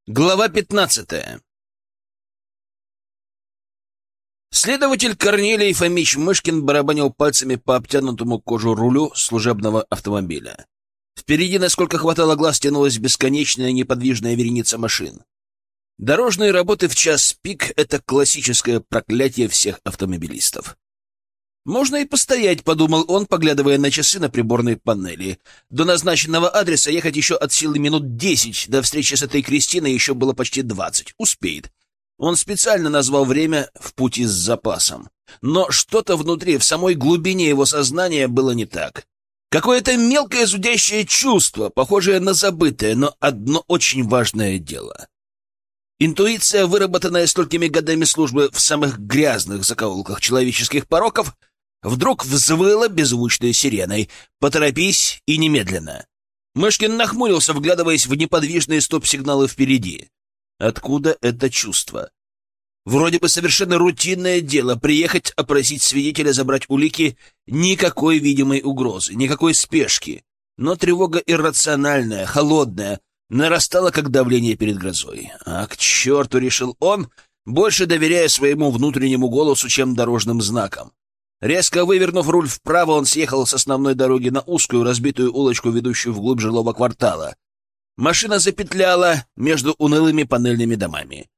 Глава 15. Следователь Корнелий Фомич Мышкин барабанил пальцами по обтянутому кожу рулю служебного автомобиля. Впереди, насколько хватало глаз, тянулась бесконечная неподвижная вереница машин. Дорожные работы в час пик — это классическое проклятие всех автомобилистов. «Можно и постоять», — подумал он, поглядывая на часы на приборной панели. До назначенного адреса ехать еще от силы минут 10, до встречи с этой Кристиной еще было почти 20. Успеет. Он специально назвал время в пути с запасом. Но что-то внутри, в самой глубине его сознания было не так. Какое-то мелкое зудящее чувство, похожее на забытое, но одно очень важное дело. Интуиция, выработанная столькими годами службы в самых грязных закоулках человеческих пороков, вдруг взвыла беззвучной сиреной. «Поторопись и немедленно!» Мышкин нахмурился, вглядываясь в неподвижные стоп-сигналы впереди. Откуда это чувство? Вроде бы совершенно рутинное дело — приехать, опросить свидетеля, забрать улики. Никакой видимой угрозы, никакой спешки. Но тревога иррациональная, холодная, нарастала, как давление перед грозой. А к черту, решил он, больше доверяя своему внутреннему голосу, чем дорожным знакам. Резко вывернув руль вправо, он съехал с основной дороги на узкую разбитую улочку, ведущую вглубь жилого квартала. Машина запетляла между унылыми панельными домами.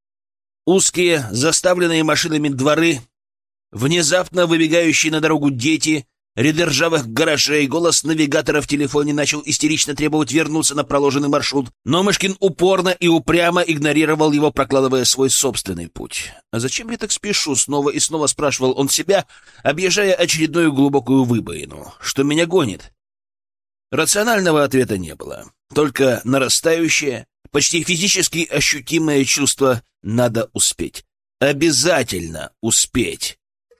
Узкие, заставленные машинами дворы, внезапно выбегающие на дорогу дети, ряды ржавых гаражей, голос навигатора в телефоне начал истерично требовать вернуться на проложенный маршрут, но Мышкин упорно и упрямо игнорировал его, прокладывая свой собственный путь. «А зачем я так спешу?» — снова и снова спрашивал он себя, объезжая очередную глубокую выбоину. «Что меня гонит?» Рационального ответа не было, только нарастающее, почти физически ощутимое чувство «надо успеть». Обязательно успеть.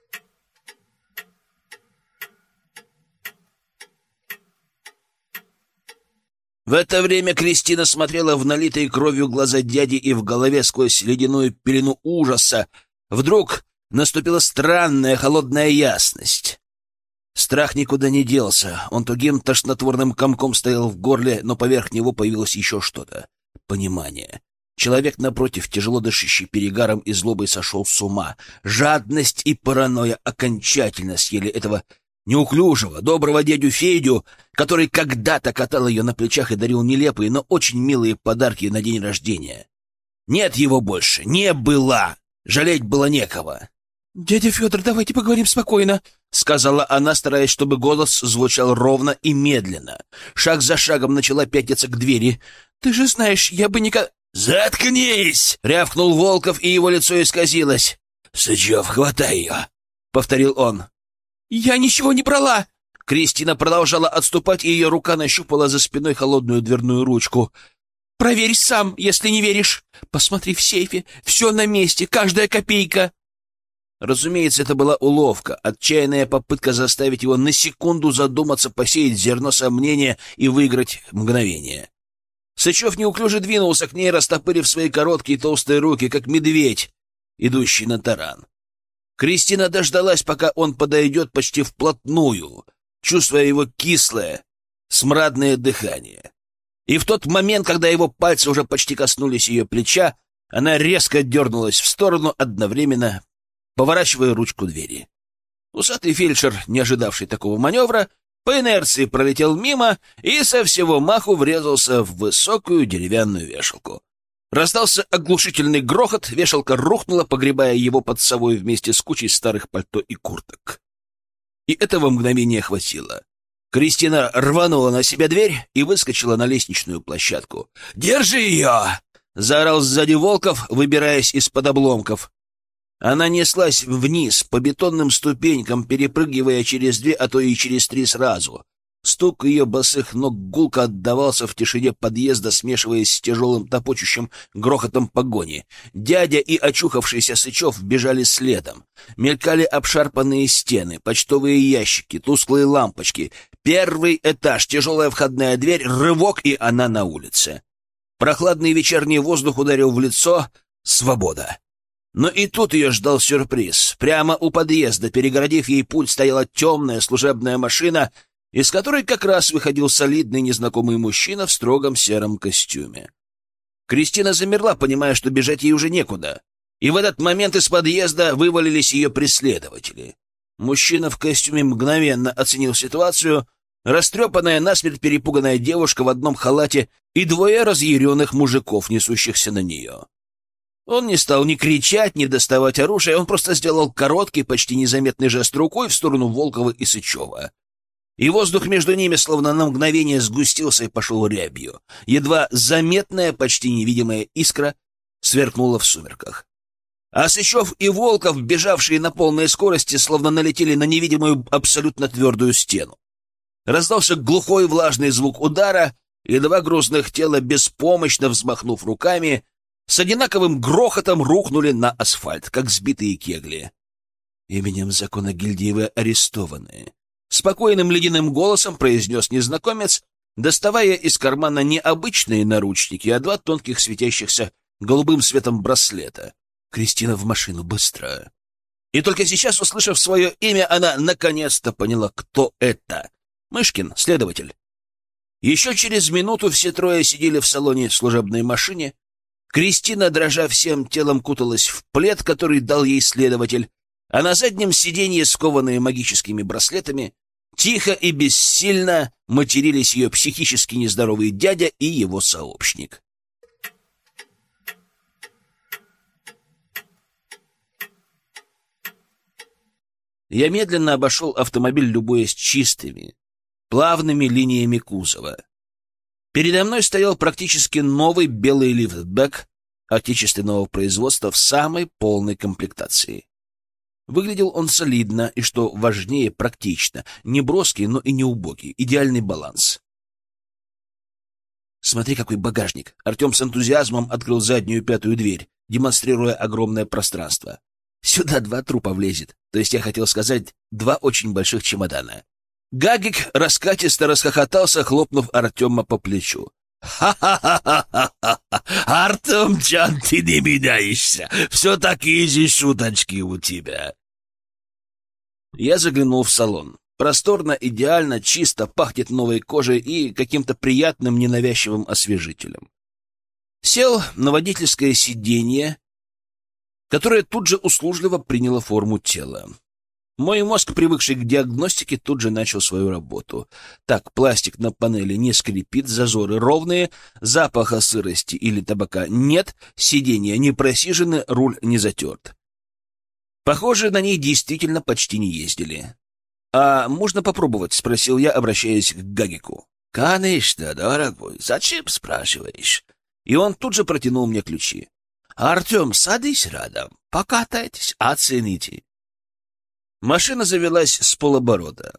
В это время Кристина смотрела в налитые кровью глаза дяди, и в голове сквозь ледяную пелену ужаса вдруг наступила странная холодная ясность. Страх никуда не делся, он тугим тошнотворным комком стоял в горле, но поверх него появилось еще что-то. Понимание. Человек напротив, тяжело дышащий перегаром и злобой, сошел с ума. Жадность и паранойя окончательно съели этого неуклюжего, доброго дядю Федю, который когда-то катал ее на плечах и дарил нелепые, но очень милые подарки на день рождения. Нет его больше, не было, жалеть было некого. «Дядя Федор, давайте поговорим спокойно», — сказала она, стараясь, чтобы голос звучал ровно и медленно. Шаг за шагом начала пятиться к двери. «Ты же знаешь, я бы никогда...» «Заткнись!» — рявкнул Волков, и его лицо исказилось. «Сычев, хватай ее!» — повторил он. «Я ничего не брала!» Кристина продолжала отступать, и ее рука нащупала за спиной холодную дверную ручку. «Проверь сам, если не веришь. Посмотри в сейфе, все на месте, каждая копейка!» Разумеется, это была уловка, отчаянная попытка заставить его на секунду задуматься, посеять зерно сомнения и выиграть мгновение. Сычев неуклюже двинулся к ней, растопырив свои короткие толстые руки, как медведь, идущий на таран. Кристина дождалась, пока он подойдет почти вплотную, чувствуя его кислое, смрадное дыхание. И в тот момент, когда его пальцы уже почти коснулись ее плеча, она резко дернулась в сторону, одновременно поворачивая ручку двери. Усатый фельдшер, не ожидавший такого маневра, по инерции пролетел мимо и со всего маху врезался в высокую деревянную вешалку. Раздался оглушительный грохот, вешалка рухнула, погребая его под собой вместе с кучей старых пальто и курток. И этого мгновения хватило. Кристина рванула на себя дверь и выскочила на лестничную площадку. «Держи ее!» — заорал сзади Волков, выбираясь из-под обломков. Она неслась вниз по бетонным ступенькам, перепрыгивая через 2, а то и через 3 сразу. Стук ее босых ног гулко отдавался в тишине подъезда, смешиваясь с тяжелым топочущим грохотом погони. Дядя и очухавшийся Сычев бежали следом. Мелькали обшарпанные стены, почтовые ящики, тусклые лампочки. 1-й этаж, тяжелая входная дверь, рывок, и она на улице. Прохладный вечерний воздух ударил в лицо. Свобода. Но и тут ее ждал сюрприз. Прямо у подъезда, перегородив ей путь, стояла темная служебная машина, из которой как раз выходил солидный незнакомый мужчина в строгом сером костюме. Кристина замерла, понимая, что бежать ей уже некуда. И в этот момент из подъезда вывалились ее преследователи. Мужчина в костюме мгновенно оценил ситуацию. Растрепанная, насмерть перепуганная девушка в одном халате и двое разъяренных мужиков, несущихся на нее. Он не стал ни кричать, ни доставать оружие, он просто сделал короткий, почти незаметный жест рукой в сторону Волкова и Сычева. И воздух между ними словно на мгновение сгустился и пошел рябью. Едва заметная, почти невидимая искра сверкнула в сумерках. А Сычев и Волков, бежавшие на полной скорости, словно налетели на невидимую абсолютно твердую стену. Раздался глухой влажный звук удара, и два грузных тела, беспомощно взмахнув руками, с одинаковым грохотом рухнули на асфальт, как сбитые кегли. «Именем закона гильдии вы арестованы», — спокойным ледяным голосом произнес незнакомец, доставая из кармана не обычные наручники, а два тонких светящихся голубым светом браслета. «Кристина, в машину, быстро!» И только сейчас, услышав свое имя, она наконец-то поняла, кто это. Мышкин, следователь. Еще через минуту все трое сидели в салоне служебной машине. Кристина, дрожа всем телом, куталась в плед, который дал ей следователь, а на заднем сиденье, скованные магическими браслетами, тихо и бессильно матерились ее психически нездоровый дядя и его сообщник. Я медленно обошел автомобиль, любуясь чистыми, плавными линиями кузова. Передо мной стоял практически новый белый лифтбэк отечественного производства в самой полной комплектации. Выглядел он солидно и, что важнее, практично. Не броский, но и не убогий. Идеальный баланс. «Смотри, какой багажник!» Артем с энтузиазмом открыл заднюю пятую дверь, демонстрируя огромное пространство. «Сюда 2 трупа влезет. То есть я хотел сказать, 2 очень больших чемодана». Гагик раскатисто расхохотался, хлопнув Артема по плечу. «Ха-ха-ха-ха-ха! Артемчан, ты не меняешься! Все такие же шуточки у тебя!» Я заглянул в салон. Просторно, идеально, чисто, пахнет новой кожей и каким-то приятным, ненавязчивым освежителем. Сел на водительское сиденье, которое тут же услужливо приняло форму тела. Мой мозг, привыкший к диагностике, тут же начал свою работу. Так, пластик на панели не скрипит, зазоры ровные, запаха сырости или табака нет, сиденья не просижены, руль не затерт. Похоже, на ней действительно почти не ездили. «А можно попробовать?» — спросил я, обращаясь к Гагику. «Конечно, дорогой. Зачем спрашиваешь?» И он тут же протянул мне ключи. «Артем, садись рядом, покатайтесь, оцените». Машина завелась с полоборота.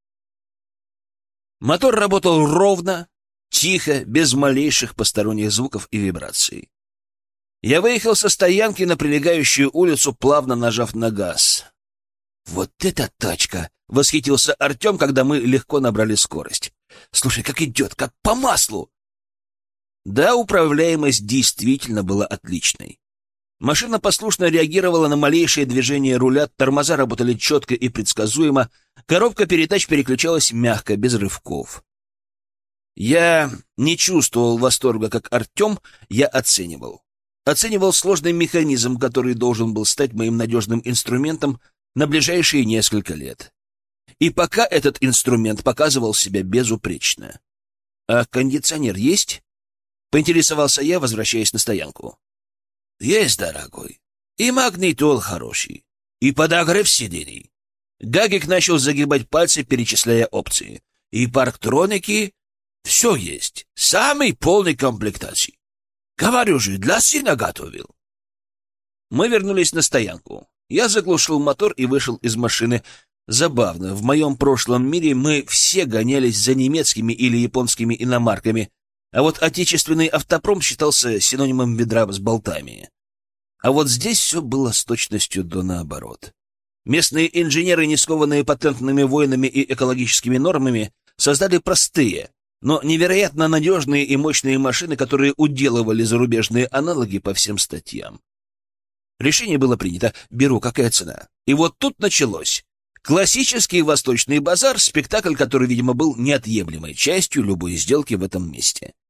Мотор работал ровно, тихо, без малейших посторонних звуков и вибраций. Я выехал со стоянки на прилегающую улицу, плавно нажав на газ. «Вот эта тачка!» — восхитился Артем, когда мы легко набрали скорость. «Слушай, как идет, как по маслу!» Да, управляемость действительно была отличной. Машина послушно реагировала на малейшее движение руля, тормоза работали четко и предсказуемо, коробка передач переключалась мягко, без рывков. Я не чувствовал восторга, как Артем, я оценивал. Оценивал сложный механизм, который должен был стать моим надежным инструментом на ближайшие несколько лет. И пока этот инструмент показывал себя безупречно. «А кондиционер есть?» — поинтересовался я, возвращаясь на стоянку. «Есть, дорогой. И магнитол хороший, и подогрев сидений». Гагик начал загибать пальцы, перечисляя опции. «И парктроники. Все есть. Самый полный комплектации. Говорю же, для сына готовил». Мы вернулись на стоянку. Я заглушил мотор и вышел из машины. Забавно, в моем прошлом мире мы все гонялись за немецкими или японскими иномарками, а вот отечественный автопром считался синонимом ведра с болтами. А вот здесь все было с точностью до наоборот. Местные инженеры, не скованные патентными войнами и экологическими нормами, создали простые, но невероятно надежные и мощные машины, которые уделывали зарубежные аналоги по всем статьям. Решение было принято. Беру, какая цена? И вот тут началось. Классический восточный базар, спектакль, который, видимо, был неотъемлемой частью любой сделки в этом месте.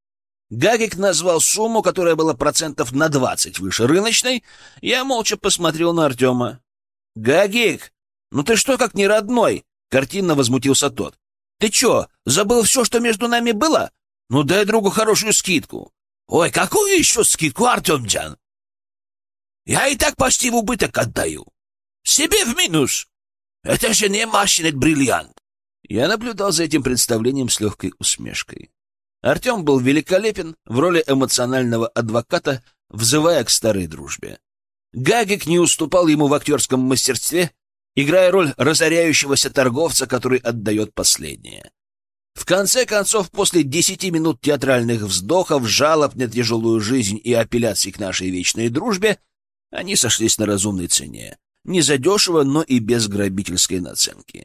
Гагик назвал сумму, которая была процентов на 20 выше рыночной. Я молча посмотрел на Артема. «Гагик, ну ты что, как не родной?» — картинно возмутился тот. «Ты чё, забыл все, что между нами было? Ну дай другу хорошую скидку». «Ой, какую еще скидку, Артемджан? Я и так почти в убыток отдаю. Себе в минус. Это же не машина, это бриллиант». Я наблюдал за этим представлением с легкой усмешкой. Артем был великолепен в роли эмоционального адвоката, взывая к старой дружбе. Гагик не уступал ему в актерском мастерстве, играя роль разоряющегося торговца, который отдает последнее. В конце концов, после 10 минут театральных вздохов, жалоб на тяжелую жизнь и апелляций к нашей вечной дружбе, они сошлись на разумной цене. Не задешево, но и без грабительской наценки.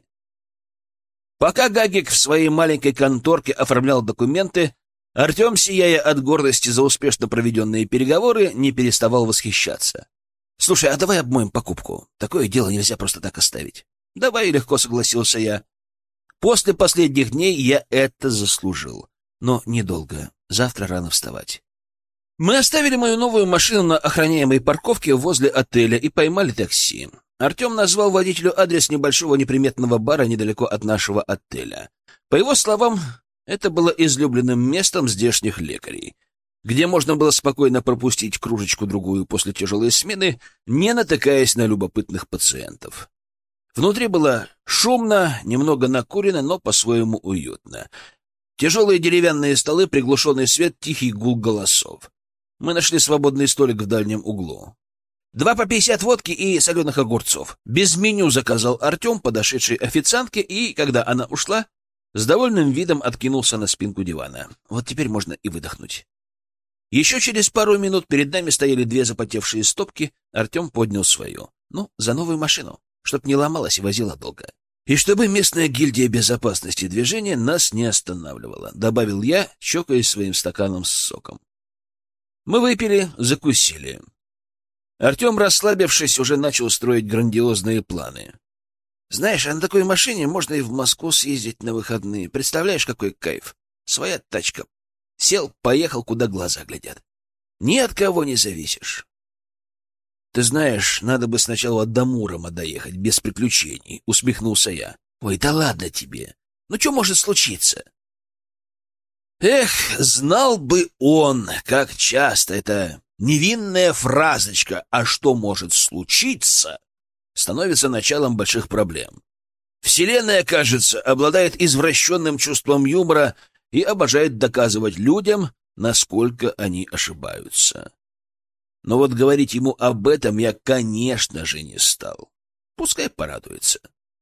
Пока Гагик в своей маленькой конторке оформлял документы, Артем, сияя от гордости за успешно проведенные переговоры, не переставал восхищаться. «Слушай, а давай обмоем покупку. Такое дело нельзя просто так оставить». «Давай», — легко согласился я. После последних дней я это заслужил. Но недолго. Завтра рано вставать. Мы оставили мою новую машину на охраняемой парковке возле отеля и поймали такси. Артем назвал водителю адрес небольшого неприметного бара недалеко от нашего отеля. По его словам, это было излюбленным местом здешних лекарей, где можно было спокойно пропустить кружечку-другую после тяжелой смены, не натыкаясь на любопытных пациентов. Внутри было шумно, немного накурено, но по-своему уютно. Тяжелые деревянные столы, приглушенный свет, тихий гул голосов. Мы нашли свободный столик в дальнем углу. 2 по 50 водки и соленых огурцов. Без меню заказал Артем, подошедшей официантке, и, когда она ушла, с довольным видом откинулся на спинку дивана. Вот теперь можно и выдохнуть. Еще через пару минут перед нами стояли 2 запотевшие стопки. Артем поднял свою. Ну, за новую машину, чтоб не ломалась и возила долго. И чтобы местная гильдия безопасности движения нас не останавливала, добавил я, чокаясь своим стаканом с соком. Мы выпили, закусили. Артем, расслабившись, уже начал строить грандиозные планы. «Знаешь, а на такой машине можно и в Москву съездить на выходные. Представляешь, какой кайф? Своя тачка. Сел, поехал, куда глаза глядят. Ни от кого не зависишь». «Ты знаешь, надо бы сначала до Мурома доехать, без приключений», — усмехнулся я. «Ой, да ладно тебе. Ну, что может случиться?» Эх, знал бы он, как часто это... невинная фразочка «а что может случиться» становится началом больших проблем. Вселенная, кажется, обладает извращенным чувством юмора и обожает доказывать людям, насколько они ошибаются. Но вот говорить ему об этом я, конечно же, не стал. Пускай порадуется.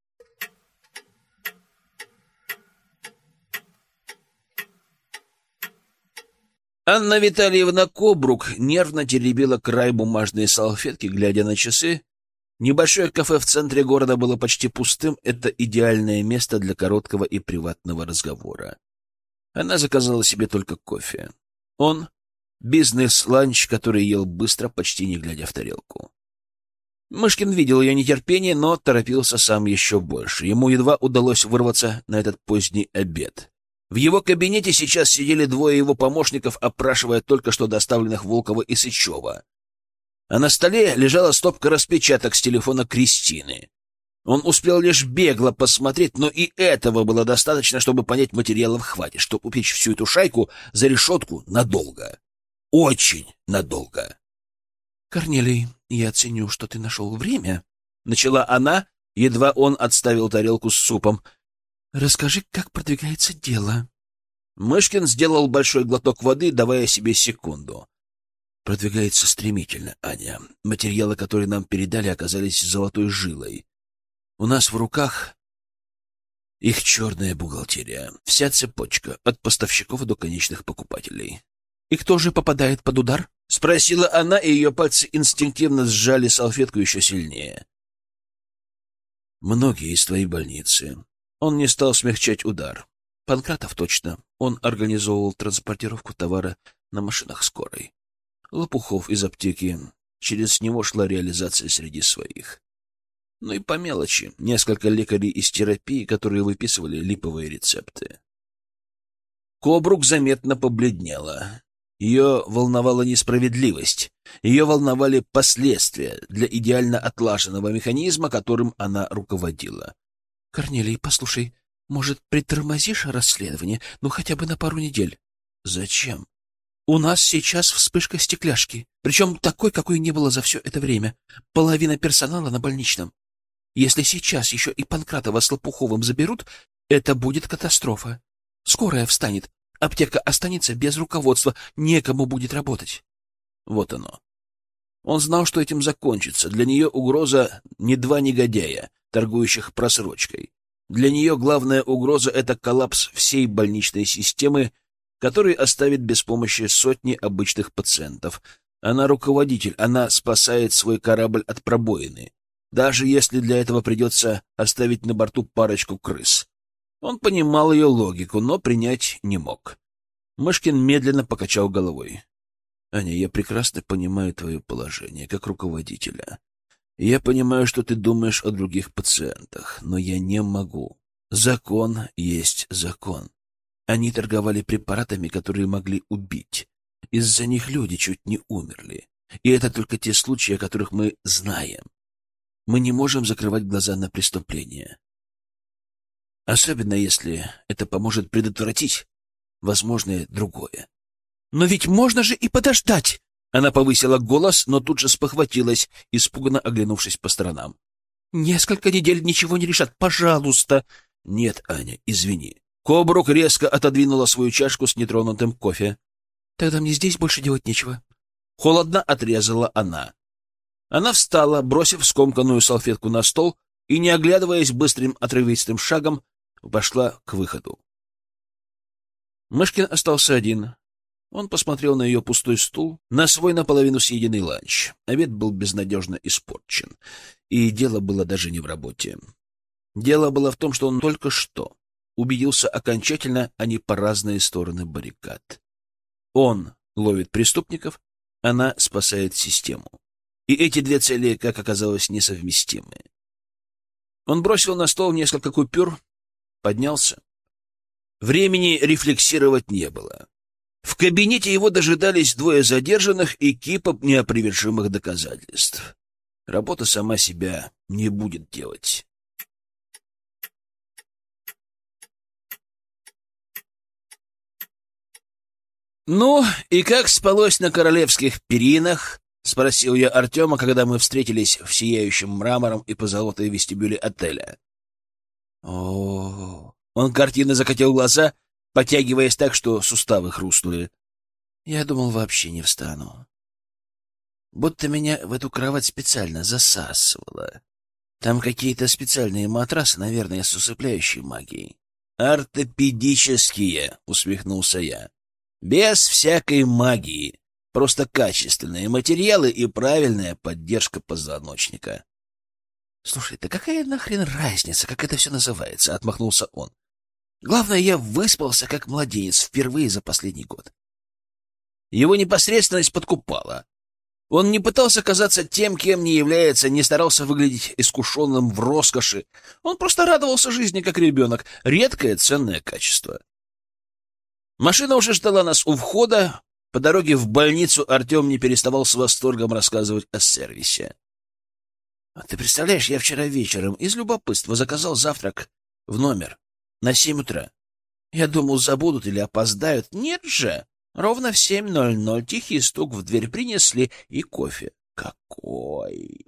Анна Витальевна Кобрук нервно теребила край бумажной салфетки, глядя на часы. Небольшое кафе в центре города было почти пустым. Это идеальное место для короткого и приватного разговора. Она заказала себе только кофе. Он — бизнес-ланч, который ел быстро, почти не глядя в тарелку. Мышкин видел ее нетерпение, но торопился сам еще больше. Ему едва удалось вырваться на этот поздний обед. В его кабинете сейчас сидели 2 его помощников, опрашивая только что доставленных Волкова и Сычева. А на столе лежала стопка распечаток с телефона Кристины. Он успел лишь бегло посмотреть, но и этого было достаточно, чтобы понять, материалов хватит, чтобы упечь всю эту шайку за решетку надолго. Очень надолго. «Корнелий, я ценю, что ты нашел время», — начала она, едва он отставил тарелку с супом. «Расскажи, как продвигается дело». Мышкин сделал большой глоток воды, давая себе секунду. «Продвигается стремительно, Аня. Материалы, которые нам передали, оказались золотой жилой. У нас в руках их черная бухгалтерия. Вся цепочка, от поставщиков до конечных покупателей». «И кто же попадает под удар?» — спросила она, и ее пальцы инстинктивно сжали салфетку еще сильнее. «Многие из твоей больницы». Он не стал смягчать удар. Панкратов точно. Он организовывал транспортировку товара на машинах скорой. Лопухов из аптеки. Через него шла реализация среди своих. Ну и по мелочи. Несколько лекарей из терапии, которые выписывали липовые рецепты. Кобрук заметно побледнела. Ее волновала несправедливость, ее волновали последствия для идеально отлаженного механизма, которым она руководила. — Корнелий, послушай, может, притормозишь расследование? Ну, хотя бы на пару недель. — Зачем? — У нас сейчас вспышка стекляшки, причем такой, какой не было за все это время. Половина персонала на больничном. Если сейчас еще и Панкратова с Лопуховым заберут, это будет катастрофа. Скорая встанет, аптека останется без руководства, некому будет работать. Вот оно. Он знал, что этим закончится. Для нее угроза не два негодяя, торгующих просрочкой. Для нее главная угроза — это коллапс всей больничной системы, который оставит без помощи сотни обычных пациентов. Она руководитель, она спасает свой корабль от пробоины, даже если для этого придется оставить на борту парочку крыс. Он понимал ее логику, но принять не мог. Мышкин медленно покачал головой. — Аня, я прекрасно понимаю твое положение как руководителя. Я понимаю, что ты думаешь о других пациентах, но я не могу. Закон есть закон. Они торговали препаратами, которые могли убить. Из-за них люди чуть не умерли. И это только те случаи, о которых мы знаем. Мы не можем закрывать глаза на преступления. Особенно если это поможет предотвратить возможное другое. Но ведь можно же и подождать! Она повысила голос, но тут же спохватилась, испуганно оглянувшись по сторонам. Несколько недель ничего не решат, пожалуйста. Нет, Аня, извини. Кобрук резко отодвинула свою чашку с нетронутым кофе. Тогда мне здесь больше делать нечего. Холодно отрезала она. Она встала, бросив скомканную салфетку на стол, и, не оглядываясь быстрым отрывистым шагом, пошла к выходу. Мышкин остался один. Он посмотрел на ее пустой стул, на свой наполовину съеденный ланч. Обед был безнадежно испорчен, и дело было даже не в работе. Дело было в том, что он только что убедился окончательно, а не по разные стороны баррикад. Он ловит преступников, она спасает систему. И эти две цели, как оказалось, несовместимы. Он бросил на стол несколько купюр, поднялся. Времени рефлексировать не было. В кабинете его дожидались двое задержанных и кипа неопровержимых доказательств. Работа сама себя не будет делать. «Ну, и как спалось на королевских перинах?» — спросил я Артема, когда мы встретились в сияющем мрамором и позолотой вестибюле отеля. О, он картинно закатил глаза, потягиваясь так, что суставы хрустнули. Я думал, вообще не встану. Будто меня в эту кровать специально засасывало. Там какие-то специальные матрасы, наверное, с усыпляющей магией. «Ортопедические», — усмехнулся я. «Без всякой магии. Просто качественные материалы и правильная поддержка позвоночника». «Слушай, да какая нахрен разница, как это все называется?» — отмахнулся он. «Главное, я выспался как младенец впервые за последний год». Его непосредственность подкупала. Он не пытался казаться тем, кем не является, не старался выглядеть искушенным в роскоши. Он просто радовался жизни, как ребенок. Редкое ценное качество. Машина уже ждала нас у входа. По дороге в больницу Артем не переставал с восторгом рассказывать о сервисе. «Ты представляешь, я вчера вечером из любопытства заказал завтрак в номер на 7 утра. Я думал, забудут или опоздают. Нет же! Ровно в 7:00 тихий стук в дверь принесли и кофе. Какой!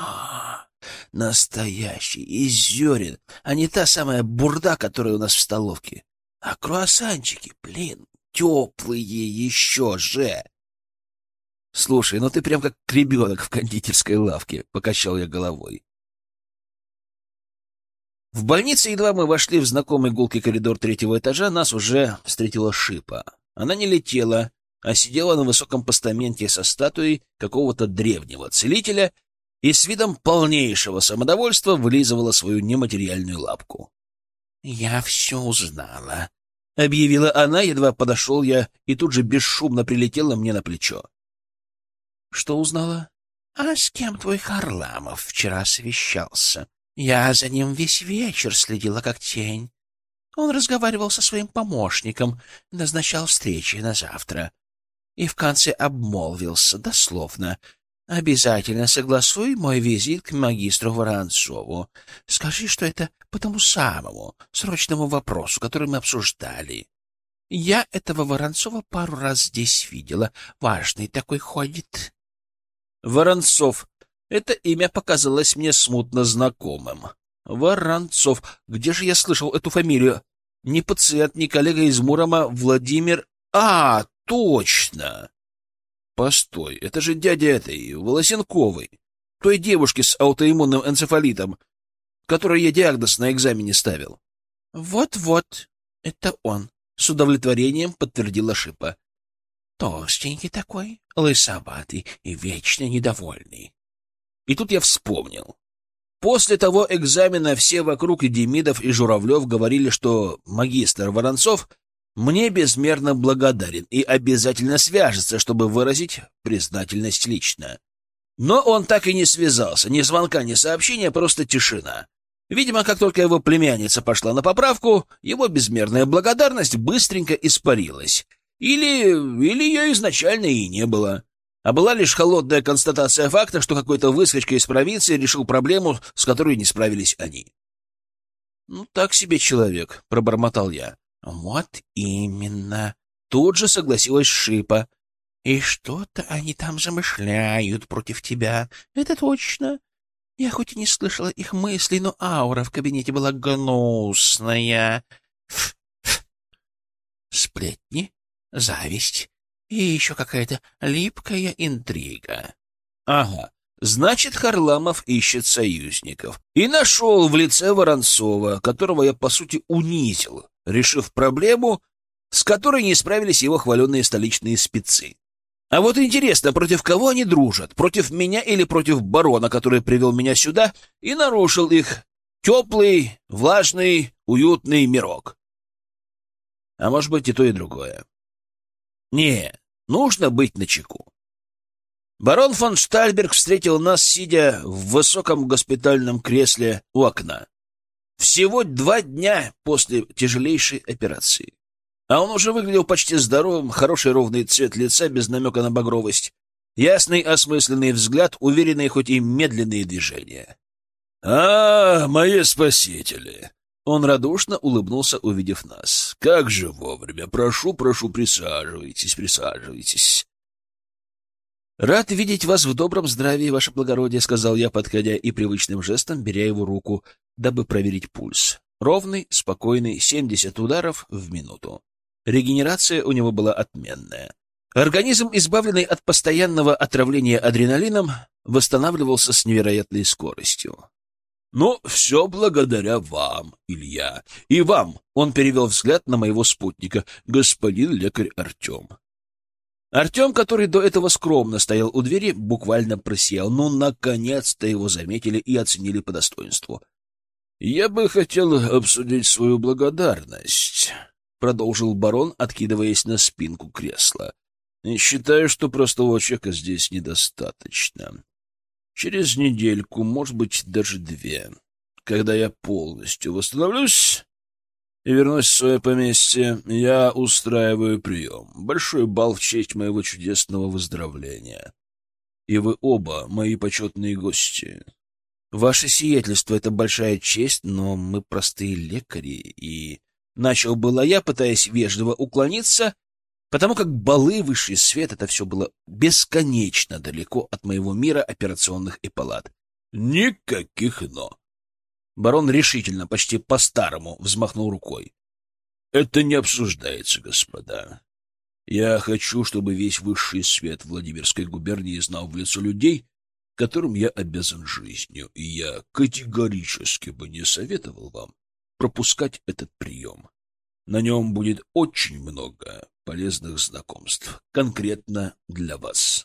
Настоящий, из зерен, а не та самая бурда, которая у нас в столовке. А круассанчики, блин, теплые еще же!» «Слушай, ну ты прям как ребенок в кондитерской лавке», — покачал я головой. В больнице, едва мы вошли в знакомый гулкий коридор 3-го этажа, нас уже встретила Шипа. Она не летела, а сидела на высоком постаменте со статуей какого-то древнего целителя и с видом полнейшего самодовольства вылизывала свою нематериальную лапку. «Я все узнала», — объявила она, едва подошел я, и тут же бесшумно прилетела мне на плечо. «Что узнала?» «А с кем твой Харламов вчера совещался? Я за ним весь вечер следила как тень. Он разговаривал со своим помощником, назначал встречи на завтра. и в конце обмолвился дословно: «Обязательно согласуй мой визит к магистру Воронцову. Скажи, что это по тому самому срочному вопросу, который мы обсуждали. Я этого Воронцова пару раз здесь видела. Важный такой ходит». Воронцов. Это имя показалось мне смутно знакомым. Воронцов. Где же я слышал эту фамилию? Не пациент, не коллега из Мурома, Владимир... А, точно! Постой, это же дядя этой, Волосенковой, той девушки с аутоиммунным энцефалитом, которой я диагноз на экзамене ставил. Вот-вот, это он, с удовлетворением подтвердила Шипа. Толстенький такой, лысоватый и вечно недовольный. И тут я вспомнил. После того экзамена все вокруг и Демидов, и Журавлев говорили, что магистр Воронцов мне безмерно благодарен и обязательно свяжется, чтобы выразить признательность лично. Но он так и не связался, ни звонка, ни сообщения, просто тишина. Видимо, как только его племянница пошла на поправку, его безмерная благодарность быстренько испарилась. Или ее изначально и не было. А была лишь холодная констатация факта, что какой-то выскочка из провинции решил проблему, с которой не справились они. «Ну, так себе человек», — пробормотал я. «Вот именно», — тут же согласилась Шипа. «И что-то они там замышляют против тебя, это точно. Я хоть и не слышала их мыслей, но аура в кабинете была гнусная. Сплетни, зависть и еще какая-то липкая интрига». «Ага, значит, Харламов ищет союзников. И нашел в лице Воронцова, которого я, по сути, унизил, решив проблему, с которой не справились его хваленные столичные спецы. А вот интересно, против кого они дружат? Против меня или против барона, который привел меня сюда и нарушил их теплый, влажный, уютный мирок? А может быть, и то, и другое. Не, нужно быть начеку. Барон фон Штальберг встретил нас, сидя в высоком госпитальном кресле у окна. Всего 2 дня после тяжелейшей операции. А он уже выглядел почти здоровым, хороший ровный цвет лица без намека на багровость, ясный осмысленный взгляд, уверенные хоть и медленные движения. «А, мои спасители!» Он радушно улыбнулся, увидев нас. «Как же вовремя! Прошу, присаживайтесь, присаживайтесь!» «Рад видеть вас в добром здравии, ваше благородие», — сказал я, подходя и привычным жестом беря его руку, дабы проверить пульс. Ровный, спокойный, 70 ударов в минуту. Регенерация у него была отменная. Организм, избавленный от постоянного отравления адреналином, восстанавливался с невероятной скоростью. «Но все благодаря вам, Илья. И вам», — он перевел взгляд на моего спутника, господин лекарь Артем. Артем, который до этого скромно стоял у двери, буквально просиял. Ну, наконец-то его заметили и оценили по достоинству. «Я бы хотел обсудить свою благодарность», — продолжил барон, откидываясь на спинку кресла. «Считаю, что простого чека здесь недостаточно. Через недельку, может быть, даже 2, когда я полностью восстановлюсь и вернусь в свое поместье, я устраиваю прием, большой бал в честь моего чудесного выздоровления. И вы оба мои почетные гости». «Ваше сиятельство — это большая честь, но мы простые лекари, и...» Начал было я, пытаясь вежливо уклониться, потому как балы, высший свет — это все было бесконечно далеко от моего мира операционных и палат. «Никаких «но». Барон решительно, почти по-старому взмахнул рукой. «Это не обсуждается, господа. Я хочу, чтобы весь высший свет Владимирской губернии знал в лицо людей, которым я обязан жизнью, и я категорически бы не советовал вам пропускать этот прием. На нем будет очень много полезных знакомств, конкретно для вас».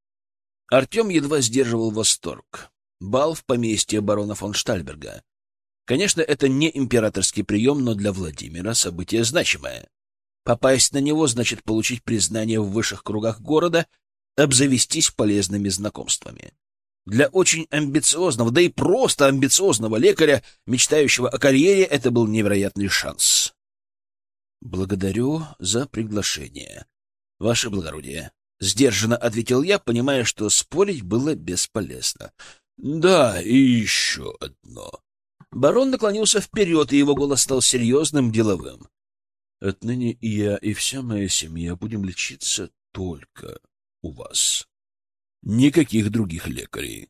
Артем едва сдерживал восторг. Бал в поместье барона фон Штальберга. Конечно, это не императорский прием, но для Владимира событие значимое. Попасть на него значит получить признание в высших кругах города, обзавестись полезными знакомствами. Для очень амбициозного, да и просто амбициозного лекаря, мечтающего о карьере, это был невероятный шанс. «Благодарю за приглашение». Ваше благородие. Сдержанно ответил я, понимая, что спорить было бесполезно. Да, и еще одно. Барон наклонился вперед, и его голос стал серьезным, деловым. Отныне и я, и вся моя семья будем лечиться только у вас. Никаких других лекарей.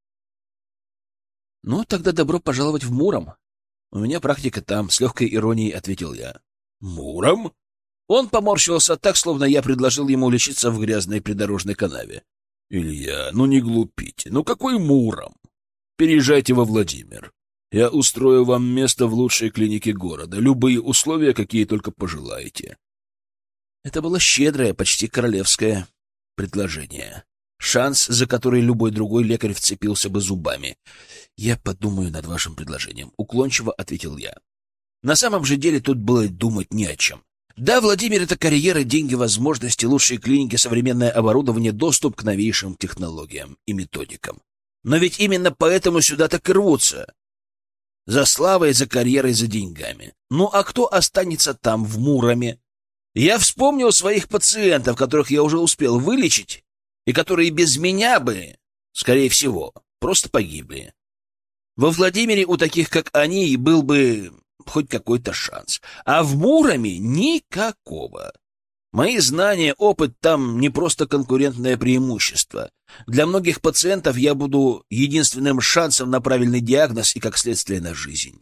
Ну, тогда добро пожаловать в Муром. У меня практика там, с легкой иронией ответил я. Муром? Он поморщился так, словно я предложил ему лечиться в грязной придорожной канаве. Илья, ну не глупите. Ну какой Муром? Переезжайте во Владимир. Я устрою вам место в лучшей клинике города. Любые условия, какие только пожелаете. Это было щедрое, почти королевское предложение. Шанс, за который любой другой лекарь вцепился бы зубами. «Я подумаю над вашим предложением», — уклончиво ответил я. На самом же деле тут было думать не о чем. Да, Владимир — это карьера, деньги, возможности, лучшие клиники, современное оборудование, доступ к новейшим технологиям и методикам. Но ведь именно поэтому сюда так и рвутся. За славой, за карьерой, за деньгами. Ну а кто останется там, в Муроме? Я вспомнил своих пациентов, которых я уже успел вылечить, и которые без меня бы, скорее всего, просто погибли. Во Владимире у таких, как они, и был бы хоть какой-то шанс. А в Муроме никакого. Мои знания, опыт там не просто конкурентное преимущество. Для многих пациентов я буду единственным шансом на правильный диагноз и, как следствие, на жизнь.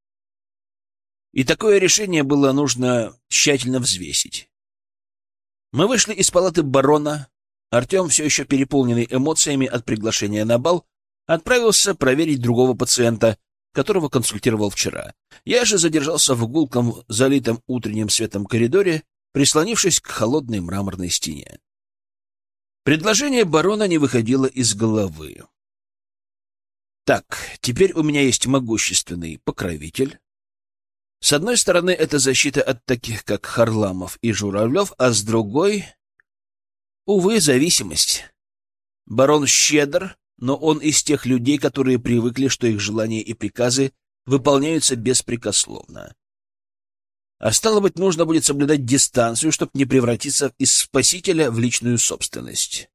И такое решение было нужно тщательно взвесить. Мы вышли из палаты барона. Артем, все еще переполненный эмоциями от приглашения на бал, отправился проверить другого пациента, которого консультировал вчера. Я же задержался в гулком, залитом утренним светом коридоре, прислонившись к холодной мраморной стене. Предложение барона не выходило из головы. Так, теперь у меня есть могущественный покровитель. С одной стороны, это защита от таких, как Харламов и Журавлев, а с другой... Увы, зависимость. Барон щедр, но он из тех людей, которые привыкли, что их желания и приказы выполняются беспрекословно. А стало быть, нужно будет соблюдать дистанцию, чтобы не превратиться из спасителя в личную собственность.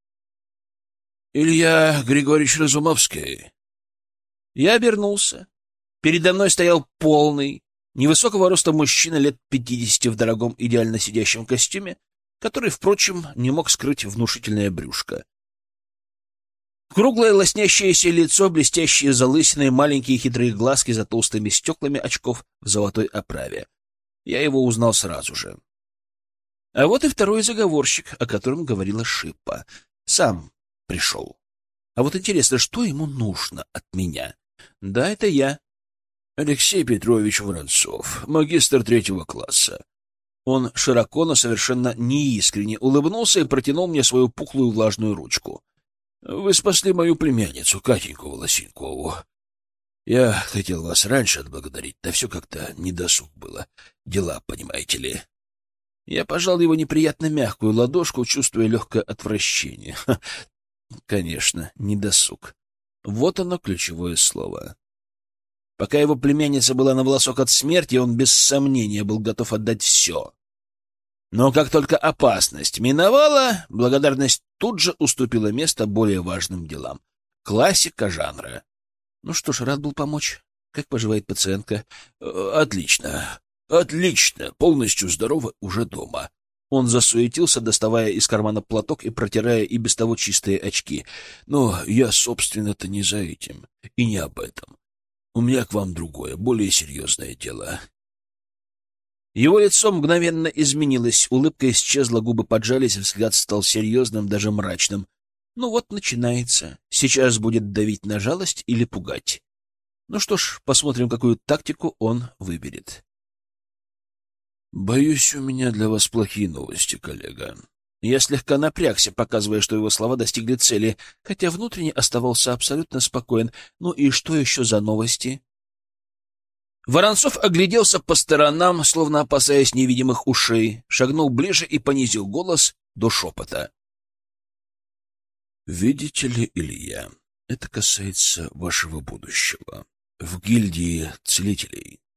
Илья Григорьевич Разумовский. Я обернулся. Передо мной стоял полный, невысокого роста мужчина лет 50 в дорогом, идеально сидящем костюме, который, впрочем, не мог скрыть внушительное брюшко. Круглое лоснящееся лицо, блестящие залысины, маленькие хитрые глазки за толстыми стеклами очков в золотой оправе. Я его узнал сразу же. А вот и второй заговорщик, о котором говорила Шипа. Сам пришел. А вот интересно, что ему нужно от меня? Да, это я. Алексей Петрович Воронцов, магистр 3-го класса. Он широко, но совершенно неискренне улыбнулся и протянул мне свою пухлую влажную ручку. Вы спасли мою племянницу, Катеньку Волосенкову. Я хотел вас раньше отблагодарить, да все как-то недосуг было. Дела, понимаете ли. Я пожал его неприятно мягкую ладошку, чувствуя легкое отвращение. Конечно, недосуг. Вот оно ключевое слово. Пока его племянница была на волосок от смерти, он без сомнения был готов отдать все. Но как только опасность миновала, благодарность тут же уступила место более важным делам. Классика жанра. Ну что ж, рад был помочь. Как поживает пациентка? Отлично. Отлично. Полностью здорова, уже дома. Он засуетился, доставая из кармана платок и протирая и без того чистые очки. Но я, собственно-то, не за этим. И не об этом. У меня к вам другое, более серьезное дело. Его лицо мгновенно изменилось, улыбка исчезла, губы поджались, взгляд стал серьезным, даже мрачным. Ну вот начинается. Сейчас будет давить на жалость или пугать. Ну что ж, посмотрим, какую тактику он выберет. Боюсь, у меня для вас плохие новости, коллега. Я слегка напрягся, показывая, что его слова достигли цели, хотя внутренне оставался абсолютно спокоен. Ну и что еще за новости? Воронцов огляделся по сторонам, словно опасаясь невидимых ушей, шагнул ближе и понизил голос до шепота. «Видите ли, Илья, это касается вашего будущего в гильдии целителей.